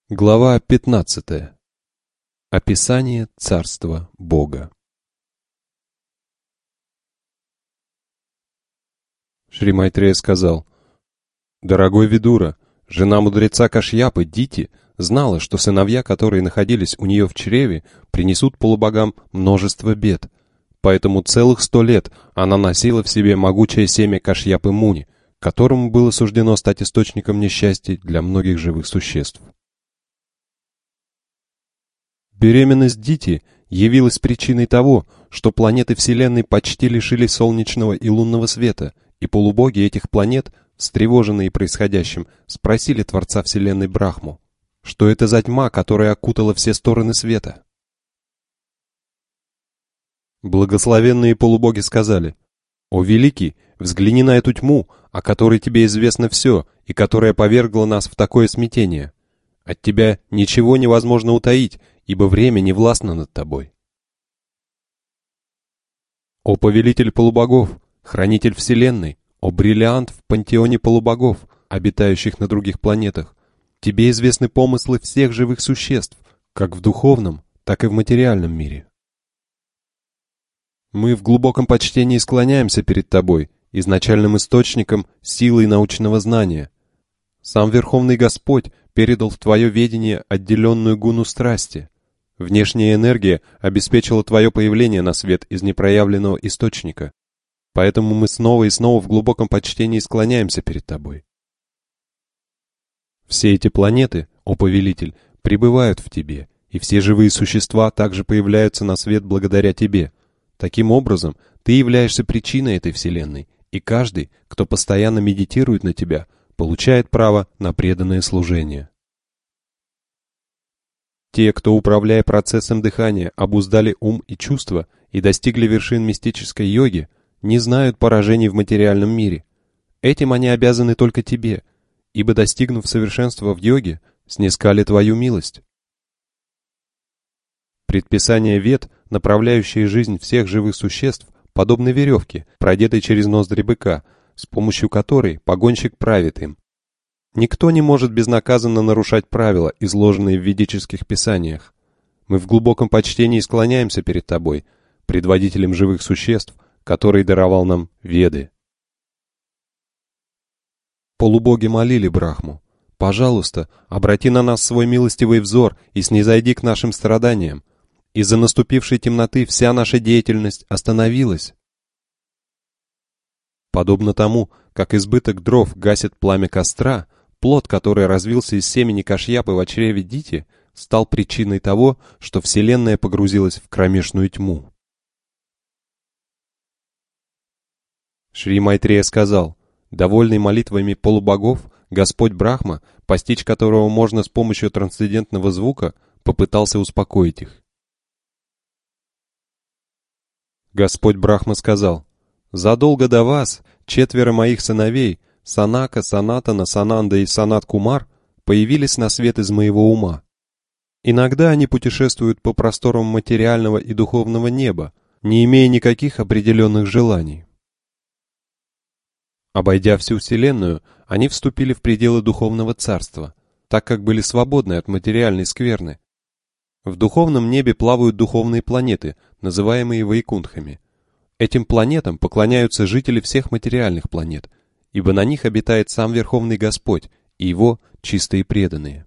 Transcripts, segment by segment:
Глава 15. Описание Царства Бога. Шри Майтрея сказал: «Дорогой Видура, жена мудреца Кашьяпы, Дити, знала, что сыновья, которые находились у нее в чреве, принесут полубогам множество бед. Поэтому целых 100 лет она носила в себе могучее семя Кашьяпы Муни, которому было суждено стать источником несчастий для многих живых существ. Беременность Дити явилась причиной того, что планеты Вселенной почти лишились солнечного и лунного света, и полубоги этих планет, встревоженные происходящим, спросили Творца Вселенной Брахму, что это за тьма, которая окутала все стороны света. Благословенные полубоги сказали: «О Великий, взгляни на эту тьму, о которой тебе известно все, и которая повергла нас в такое смятение. От тебя ничего невозможно утаить, ибо время не властно над тобой. О повелитель полубогов, хранитель вселенной, о бриллиант в пантеоне полубогов, обитающих на других планетах, тебе известны помыслы всех живых существ, как в духовном, так и в материальном мире. Мы в глубоком почтении склоняемся перед тобой, изначальным источником силы научного знания. Сам Верховный Господь передал в твое ведение отделенную гуну страсти. Внешняя энергия обеспечила твое появление на свет из непроявленного источника. Поэтому мы снова и снова в глубоком почтении склоняемся перед тобой. Все эти планеты, о повелитель, пребывают в тебе, и все живые существа также появляются на свет благодаря тебе. Таким образом, ты являешься причиной этой вселенной, и каждый, кто постоянно медитирует на тебя, получает право на преданное служение. Те, кто, управляя процессом дыхания, обуздали ум и чувства и достигли вершин мистической йоги, не знают поражений в материальном мире. Этим они обязаны только тебе, ибо, достигнув совершенства в йоге, снискали твою милость. Предписания Вед, направляющие жизнь всех живых существ, подобны веревке, продетой через ноздри быка, с помощью которой погонщик правит им. Никто не может безнаказанно нарушать правила, изложенные в ведических писаниях. Мы в глубоком почтении склоняемся перед тобой, предводителем живых существ, который даровал нам Веды. Полубоги молили Брахму: «Пожалуйста, обрати на нас свой милостивый взор и снизойди к нашим страданиям. Из-за наступившей темноты вся наша деятельность остановилась». Подобно тому, как избыток дров гасит пламя костра, плод, который развился из семени Кашьяпы в чреве Дити, стал причиной того, что Вселенная погрузилась в кромешную тьму. Шри Майтрея сказал: довольный молитвами полубогов, Господь Брахма, постичь которого можно с помощью трансцендентного звука, попытался успокоить их. Господь Брахма сказал: задолго до вас 4 моих сыновей, Санака, Санатана, Сананда и Санат-Кумар, появились на свет из моего ума. Иногда они путешествуют по просторам материального и духовного неба, не имея никаких определенных желаний. Обойдя всю Вселенную, они вступили в пределы духовного царства, так как были свободны от материальной скверны. В духовном небе плавают духовные планеты, называемые Вайкунтхами. Этим планетам поклоняются жители всех материальных планет, ибо на них обитает сам Верховный Господь и Его чистые преданные.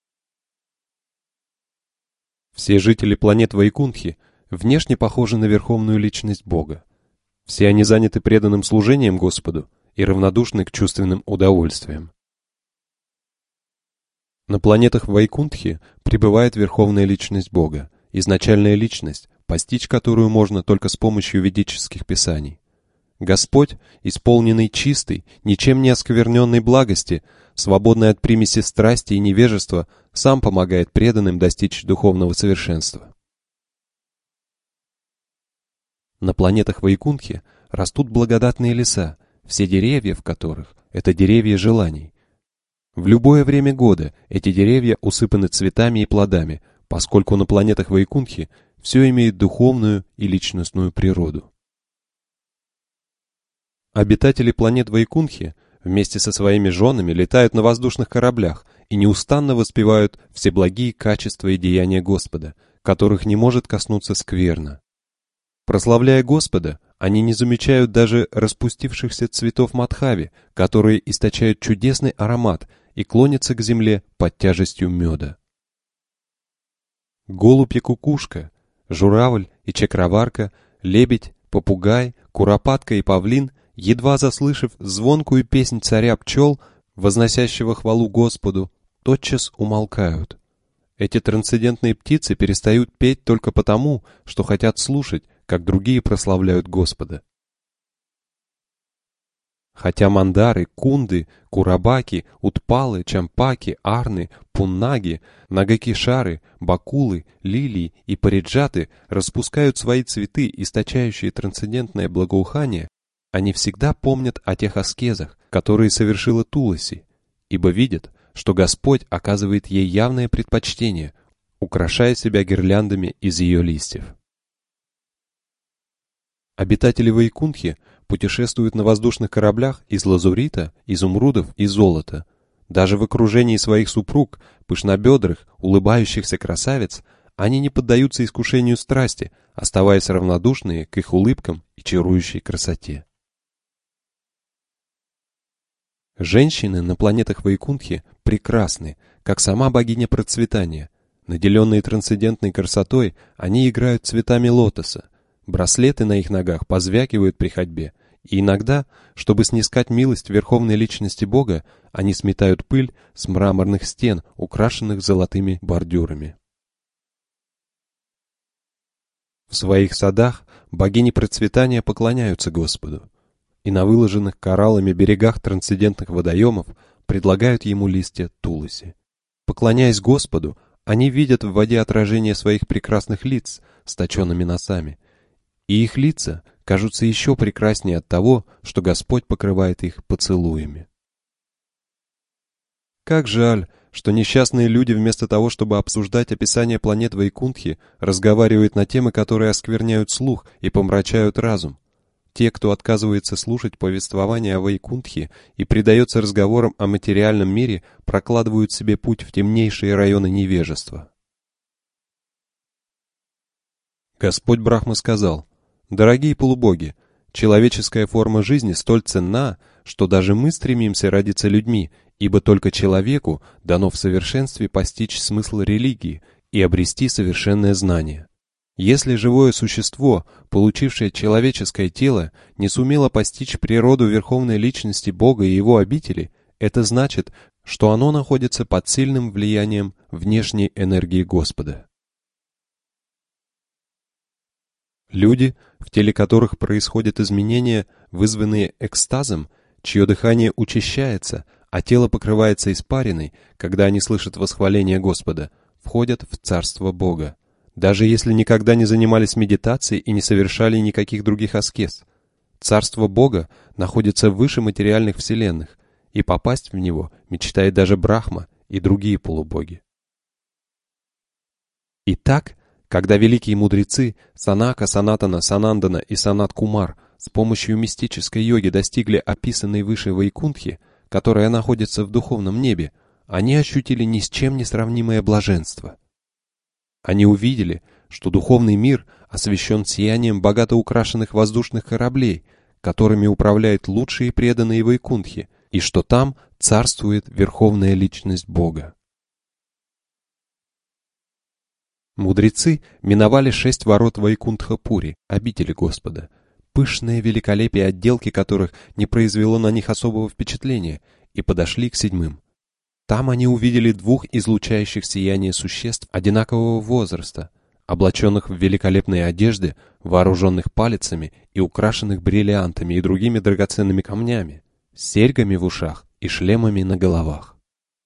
Все жители планет Вайкунтхи внешне похожи на Верховную Личность Бога. Все они заняты преданным служением Господу и равнодушны к чувственным удовольствиям. На планетах Вайкунтхи пребывает Верховная Личность Бога, изначальная личность, постичь которую можно только с помощью ведических писаний. Господь, исполненный чистой, ничем не оскверненной благости, свободный от примеси страсти и невежества, сам помогает преданным достичь духовного совершенства. На планетах Вайкунтхи растут благодатные леса, все деревья в которых — это деревья желаний. В любое время года эти деревья усыпаны цветами и плодами, поскольку на планетах Вайкунтхи все имеет духовную и личностную природу. Обитатели планет Вайкунтхи вместе со своими женами летают на воздушных кораблях и неустанно воспевают все благие качества и деяния Господа, которых не может коснуться скверно. Прославляя Господа, они не замечают даже распустившихся цветов Мадхави, которые источают чудесный аромат и клонятся к земле под тяжестью меда. Голубь и кукушка, журавль и чакраварка, лебедь, попугай, куропатка и павлин, едва заслышав звонкую песнь царя пчел, возносящего хвалу Господу, тотчас умолкают. Эти трансцендентные птицы перестают петь только потому, что хотят слушать, как другие прославляют Господа. Хотя мандары, кунды, курабаки, утпалы, чампаки, арны, пуннаги, нагакишары, бакулы, лилии и париджаты распускают свои цветы, источающие трансцендентное благоухание, они всегда помнят о тех аскезах, которые совершила Туласи, ибо видят, что Господь оказывает ей явное предпочтение, украшая себя гирляндами из ее листьев. Обитатели Вайкунтхи путешествуют на воздушных кораблях из лазурита, изумрудов и золота. Даже в окружении своих супруг, пышнобедрых, улыбающихся красавиц, они не поддаются искушению страсти, оставаясь равнодушные к их улыбкам и чарующей красоте. Женщины на планетах Вайкунтхи прекрасны, как сама богиня процветания. Наделенные трансцендентной красотой, они играют цветами лотоса. Браслеты на их ногах позвякивают при ходьбе, и иногда, чтобы снискать милость верховной личности Бога, они сметают пыль с мраморных стен, украшенных золотыми бордюрами. В своих садах богини процветания поклоняются Господу, и на выложенных кораллами берегах трансцендентных водоемов предлагают ему листья туласи. Поклоняясь Господу, они видят в воде отражение своих прекрасных лиц с точенными носами, и их лица кажутся еще прекраснее от того, что Господь покрывает их поцелуями. Как жаль, что несчастные люди вместо того, чтобы обсуждать описание планет Вайкунтхи, разговаривают на темы, которые оскверняют слух и помрачают разум. Те, кто отказывается слушать повествование о Вайкунтхе и предается разговорам о материальном мире, прокладывают себе путь в темнейшие районы невежества. Господь Брахма сказал: «Дорогие полубоги, человеческая форма жизни столь ценна, что даже мы стремимся родиться людьми, ибо только человеку дано в совершенстве постичь смысл религии и обрести совершенное знание. Если живое существо, получившее человеческое тело, не сумело постичь природу верховной личности Бога и его обители, это значит, что оно находится под сильным влиянием внешней энергии Господа». Люди, в теле которых происходят изменения, вызванные экстазом, чье дыхание учащается, а тело покрывается испариной, когда они слышат восхваление Господа, входят в Царство Бога, даже если никогда не занимались медитацией и не совершали никаких других аскез. Царство Бога находится выше материальных вселенных, и попасть в него мечтает даже Брахма и другие полубоги. Итак, когда великие мудрецы Санака, Санатана, Санандана и Санат-Кумар с помощью мистической йоги достигли описанной выше Вайкунтхи, которая находится в духовном небе, они ощутили ни с чем не сравнимое блаженство. Они увидели, что духовный мир освещен сиянием богато украшенных воздушных кораблей, которыми управляют лучшие преданные Вайкунтхи, и что там царствует верховная личность Бога. Мудрецы миновали 6 ворот Вайкунтха-Пури, обители Господа, пышное великолепие отделки которых не произвело на них особого впечатления, и подошли к 7. Там они увидели 2 излучающих сияние существ одинакового возраста, облаченных в великолепные одежды, вооруженных палицами и украшенных бриллиантами и другими драгоценными камнями, с серьгами в ушах и шлемами на головах.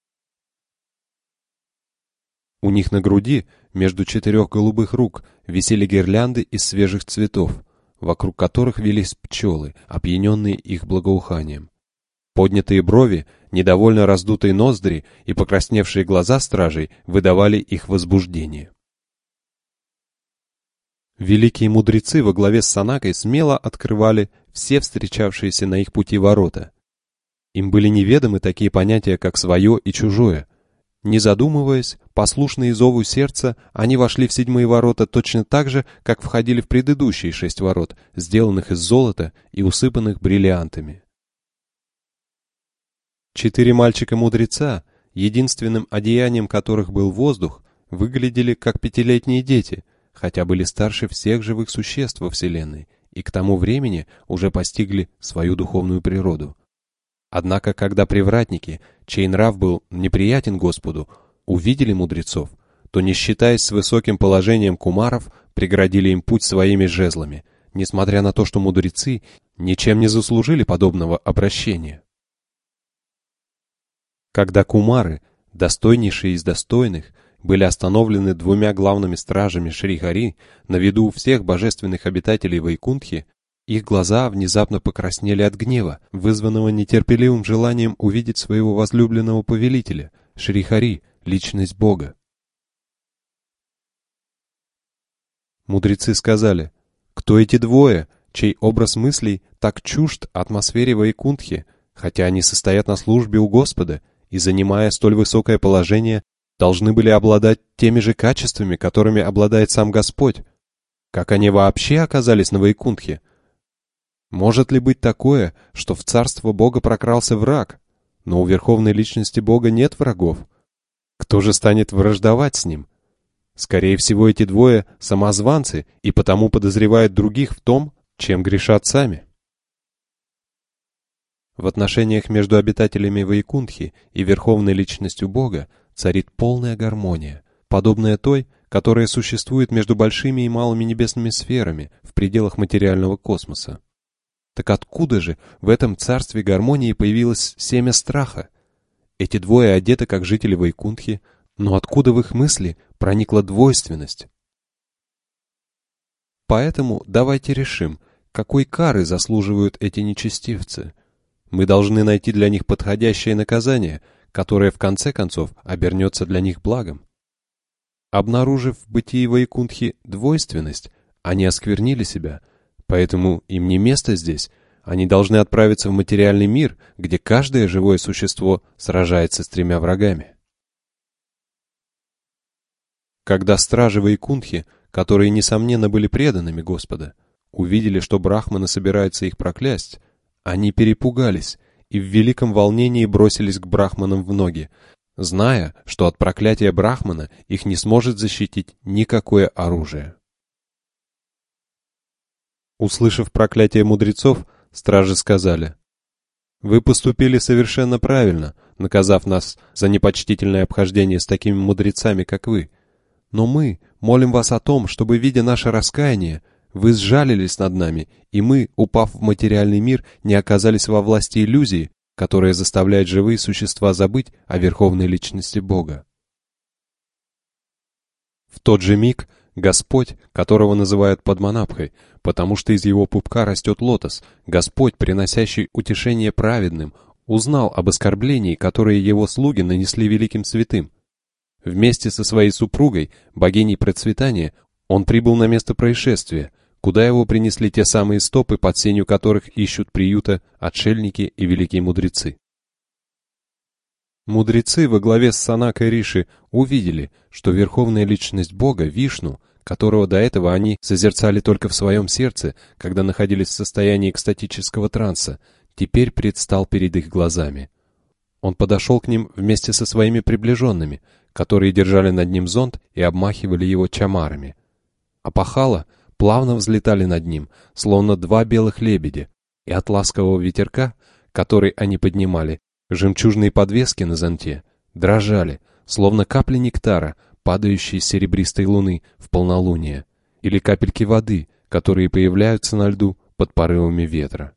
У них на груди, между 4 голубых рук, висели гирлянды из свежих цветов, вокруг которых вились пчелы, опьяненные их благоуханием. Поднятые брови, недовольно раздутые ноздри и покрасневшие глаза стражей выдавали их возбуждение. Великие мудрецы во главе с Санакой смело открывали все встречавшиеся на их пути ворота. Им были неведомы такие понятия, как свое и чужое. Не задумываясь, послушные зову сердца, они вошли в 7 ворота точно так же, как входили в предыдущие 6 ворот, сделанных из золота и усыпанных бриллиантами. 4 мальчика-мудреца, единственным одеянием которых был воздух, выглядели как 5-летние дети, хотя были старше всех живых существ во Вселенной и к тому времени уже постигли свою духовную природу. Однако, когда привратники, чей нрав был неприятен Господу, увидели мудрецов, то, не считаясь с высоким положением кумаров, преградили им путь своими жезлами, несмотря на то, что мудрецы ничем не заслужили подобного обращения. Когда кумары, достойнейшие из достойных, были остановлены 2 главными стражами Шри-Хари на виду у всех божественных обитателей Вайкунтхи, их глаза внезапно покраснели от гнева, вызванного нетерпеливым желанием увидеть своего возлюбленного повелителя, Шри-Хари, личность Бога. Мудрецы сказали: «Кто эти двое, чей образ мыслей так чужд атмосфере Вайкунтхи, хотя они состоят на службе у Господа и, занимая столь высокое положение, должны были обладать теми же качествами, которыми обладает сам Господь? Как они вообще оказались на Вайкунтхе? Может ли быть такое, что в царство Бога прокрался враг, но у верховной личности Бога нет врагов? Кто же станет враждовать с ним? Скорее всего, эти двое самозванцы и потому подозревают других в том, чем грешат сами». В отношениях между обитателями Вайкунтхи и верховной личностью Бога царит полная гармония, подобная той, которая существует между большими и малыми небесными сферами в пределах материального космоса. Так откуда же в этом царстве гармонии появилось семя страха? Эти двое одеты как жители Вайкунтхи, но откуда в их мысли проникла двойственность? Поэтому давайте решим, какой кары заслуживают эти нечестивцы. Мы должны найти для них подходящее наказание, которое в конце концов обернется для них благом. Обнаружив в бытии Вайкунтхи двойственность, они осквернили себя, поэтому им не место здесь. Они должны отправиться в материальный мир, где каждое живое существо сражается с 3 врагами. Когда стражи Вайкунтхи, которые, несомненно, были преданными Господа, увидели, что брахманы собираются их проклясть, они перепугались и в великом волнении бросились к брахманам в ноги, зная, что от проклятия брахмана их не сможет защитить никакое оружие. Услышав проклятие мудрецов, стражи сказали: «Вы поступили совершенно правильно, наказав нас за непочтительное обхождение с такими мудрецами, как вы. Но мы молим вас о том, чтобы, видя наше раскаяние, вы сжалились над нами, и мы, упав в материальный мир, не оказались во власти иллюзии, которая заставляет живые существа забыть о верховной личности Бога». В тот же миг Господь, которого называют Падманабхой, потому что из его пупка растет лотос, Господь, приносящий утешение праведным, узнал об оскорблении, которые его слуги нанесли великим святым. Вместе со своей супругой, богиней процветания, он прибыл на место происшествия, куда его принесли те самые стопы, под сенью которых ищут приюта отшельники и великие мудрецы. Мудрецы во главе с Санакой Риши увидели, что верховная личность Бога, Вишну, которого до этого они созерцали только в своем сердце, когда находились в состоянии экстатического транса, теперь предстал перед их глазами. Он подошел к ним вместе со своими приближенными, которые держали над ним зонт и обмахивали его чамарами. Опахала плавно взлетали над ним, словно 2 белых лебедя, и от ласкового ветерка, который они поднимали, жемчужные подвески на зонте дрожали, словно капли нектара, падающие с серебристой луны в полнолуние, или капельки воды, которые появляются на льду под порывами ветра.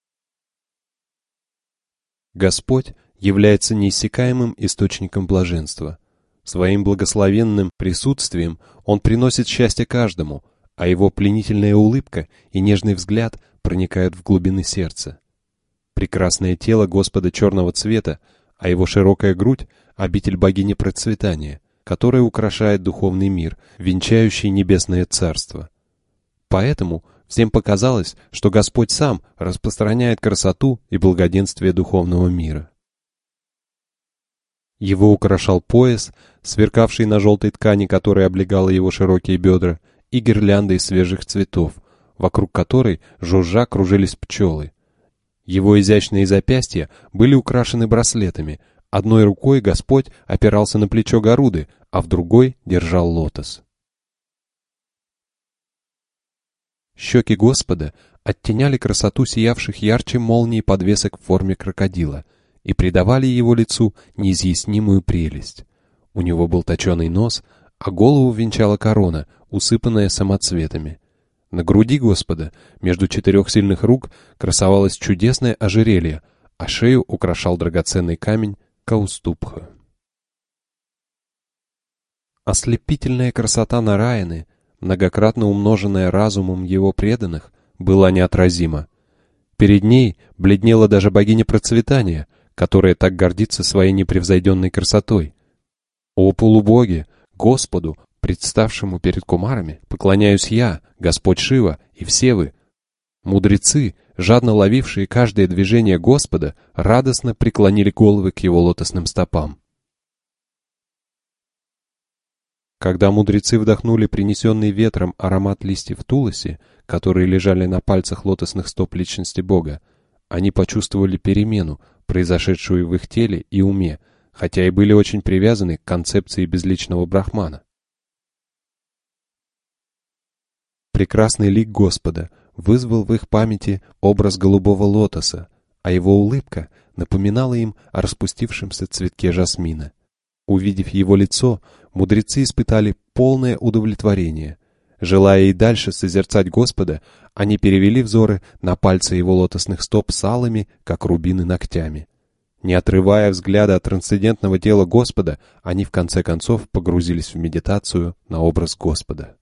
Господь является неиссякаемым источником блаженства. Своим благословенным присутствием Он приносит счастье каждому, а Его пленительная улыбка и нежный взгляд проникают в глубины сердца. Прекрасное тело Господа черного цвета, а Его широкая грудь — обитель богини процветания, которая украшает духовный мир, венчающий небесное царство. Поэтому всем показалось, что Господь сам распространяет красоту и благоденствие духовного мира. Его украшал пояс, сверкавший на желтой ткани, которая облегала его широкие бедра, и гирлянда из свежих цветов, вокруг которой жужжа кружились пчелы. Его изящные запястья были украшены браслетами. Одной рукой Господь опирался на плечо Гаруды, а в другой держал лотос. Щеки Господа оттеняли красоту сиявших ярче молний подвесок в форме крокодила и придавали его лицу неизъяснимую прелесть. У него был точеный нос, а голову венчала корона, усыпанная самоцветами. На груди Господа, между 4 сильных рук, красовалось чудесное ожерелье, а шею украшал драгоценный камень Кауступха. Ослепительная красота Нараяны, многократно умноженная разумом его преданных, была неотразима. Перед ней бледнела даже богиня процветания, которая так гордится своей непревзойденной красотой. О полубоги, Господу, представшему перед кумарами, поклоняюсь я, Господь Шива, и все вы. Мудрецы, жадно ловившие каждое движение Господа, радостно преклонили головы к его лотосным стопам. Когда мудрецы вдохнули принесенный ветром аромат листьев туласи, которые лежали на пальцах лотосных стоп личности Бога, они почувствовали перемену, произошедшую в их теле и уме, хотя и были очень привязаны к концепции безличного Брахмана. Прекрасный лик Господа вызвал в их памяти образ голубого лотоса, а его улыбка напоминала им о распустившемся цветке жасмина. Увидев его лицо, мудрецы испытали полное удовлетворение. Желая и дальше созерцать Господа, они перевели взоры на пальцы его лотосных стоп с алыми, как рубины, ногтями. Не отрывая взгляда от трансцендентного тела Господа, они в конце концов погрузились в медитацию на образ Господа.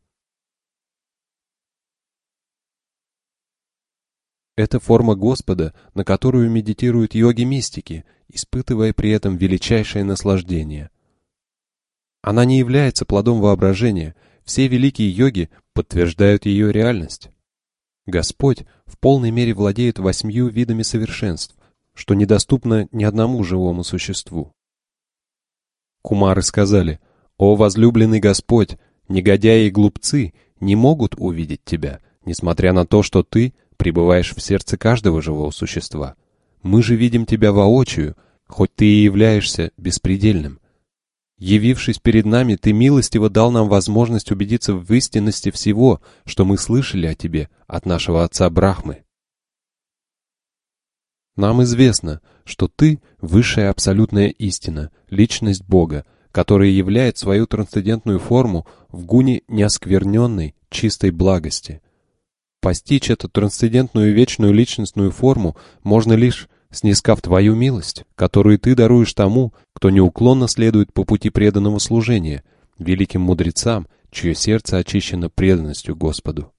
Это форма Господа, на которую медитируют йоги-мистики, испытывая при этом величайшее наслаждение. Она не является плодом воображения, все великие йоги подтверждают ее реальность. Господь в полной мере владеет 8 видами совершенств, что недоступно ни одному живому существу. Кумары сказали: «О возлюбленный Господь, негодяи и глупцы не могут увидеть Тебя, несмотря на то, что Ты пребываешь в сердце каждого живого существа. Мы же видим Тебя воочию, хоть Ты и являешься беспредельным. Явившись перед нами, Ты милостиво дал нам возможность убедиться в истинности всего, что мы слышали о Тебе от нашего отца Брахмы. Нам известно, что Ты — высшая абсолютная истина, личность Бога, которая являет свою трансцендентную форму в гуне неоскверненной, чистой благости. Постичь эту трансцендентную вечную личностную форму можно лишь снискав Твою милость, которую Ты даруешь тому, кто неуклонно следует по пути преданного служения, великим мудрецам, чье сердце очищено преданностью Господу.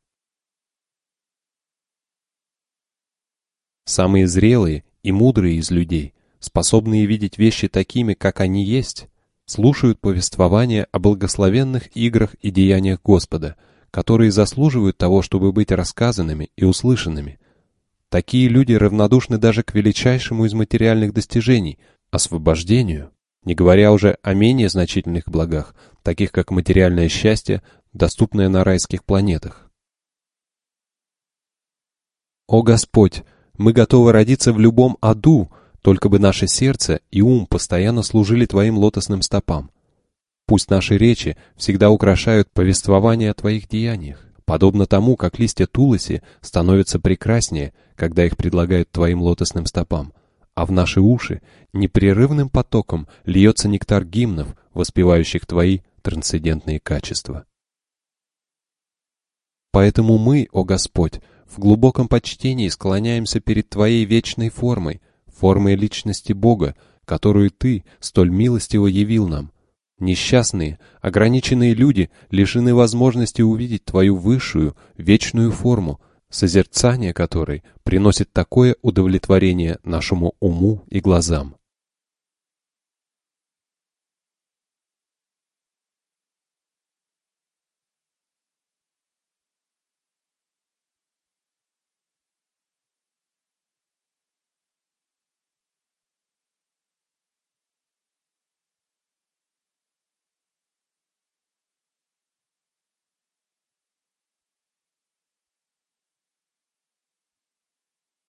Самые зрелые и мудрые из людей, способные видеть вещи такими, как они есть, слушают повествования о благословенных играх и деяниях Господа, которые заслуживают того, чтобы быть рассказанными и услышанными. Такие люди равнодушны даже к величайшему из материальных достижений — освобождению, не говоря уже о менее значительных благах, таких как материальное счастье, доступное на райских планетах. О Господь, мы готовы родиться в любом аду, только бы наше сердце и ум постоянно служили Твоим лотосным стопам. Пусть наши речи всегда украшают повествование о Твоих деяниях, подобно тому, как листья туласи становятся прекраснее, когда их предлагают Твоим лотосным стопам, а в наши уши непрерывным потоком льется нектар гимнов, воспевающих Твои трансцендентные качества. Поэтому мы, о Господь, в глубоком почтении склоняемся перед Твоей вечной формой, формой личности Бога, которую Ты столь милостиво явил нам. Несчастные, ограниченные люди лишены возможности увидеть Твою высшую, вечную форму, созерцание которой приносит такое удовлетворение нашему уму и глазам.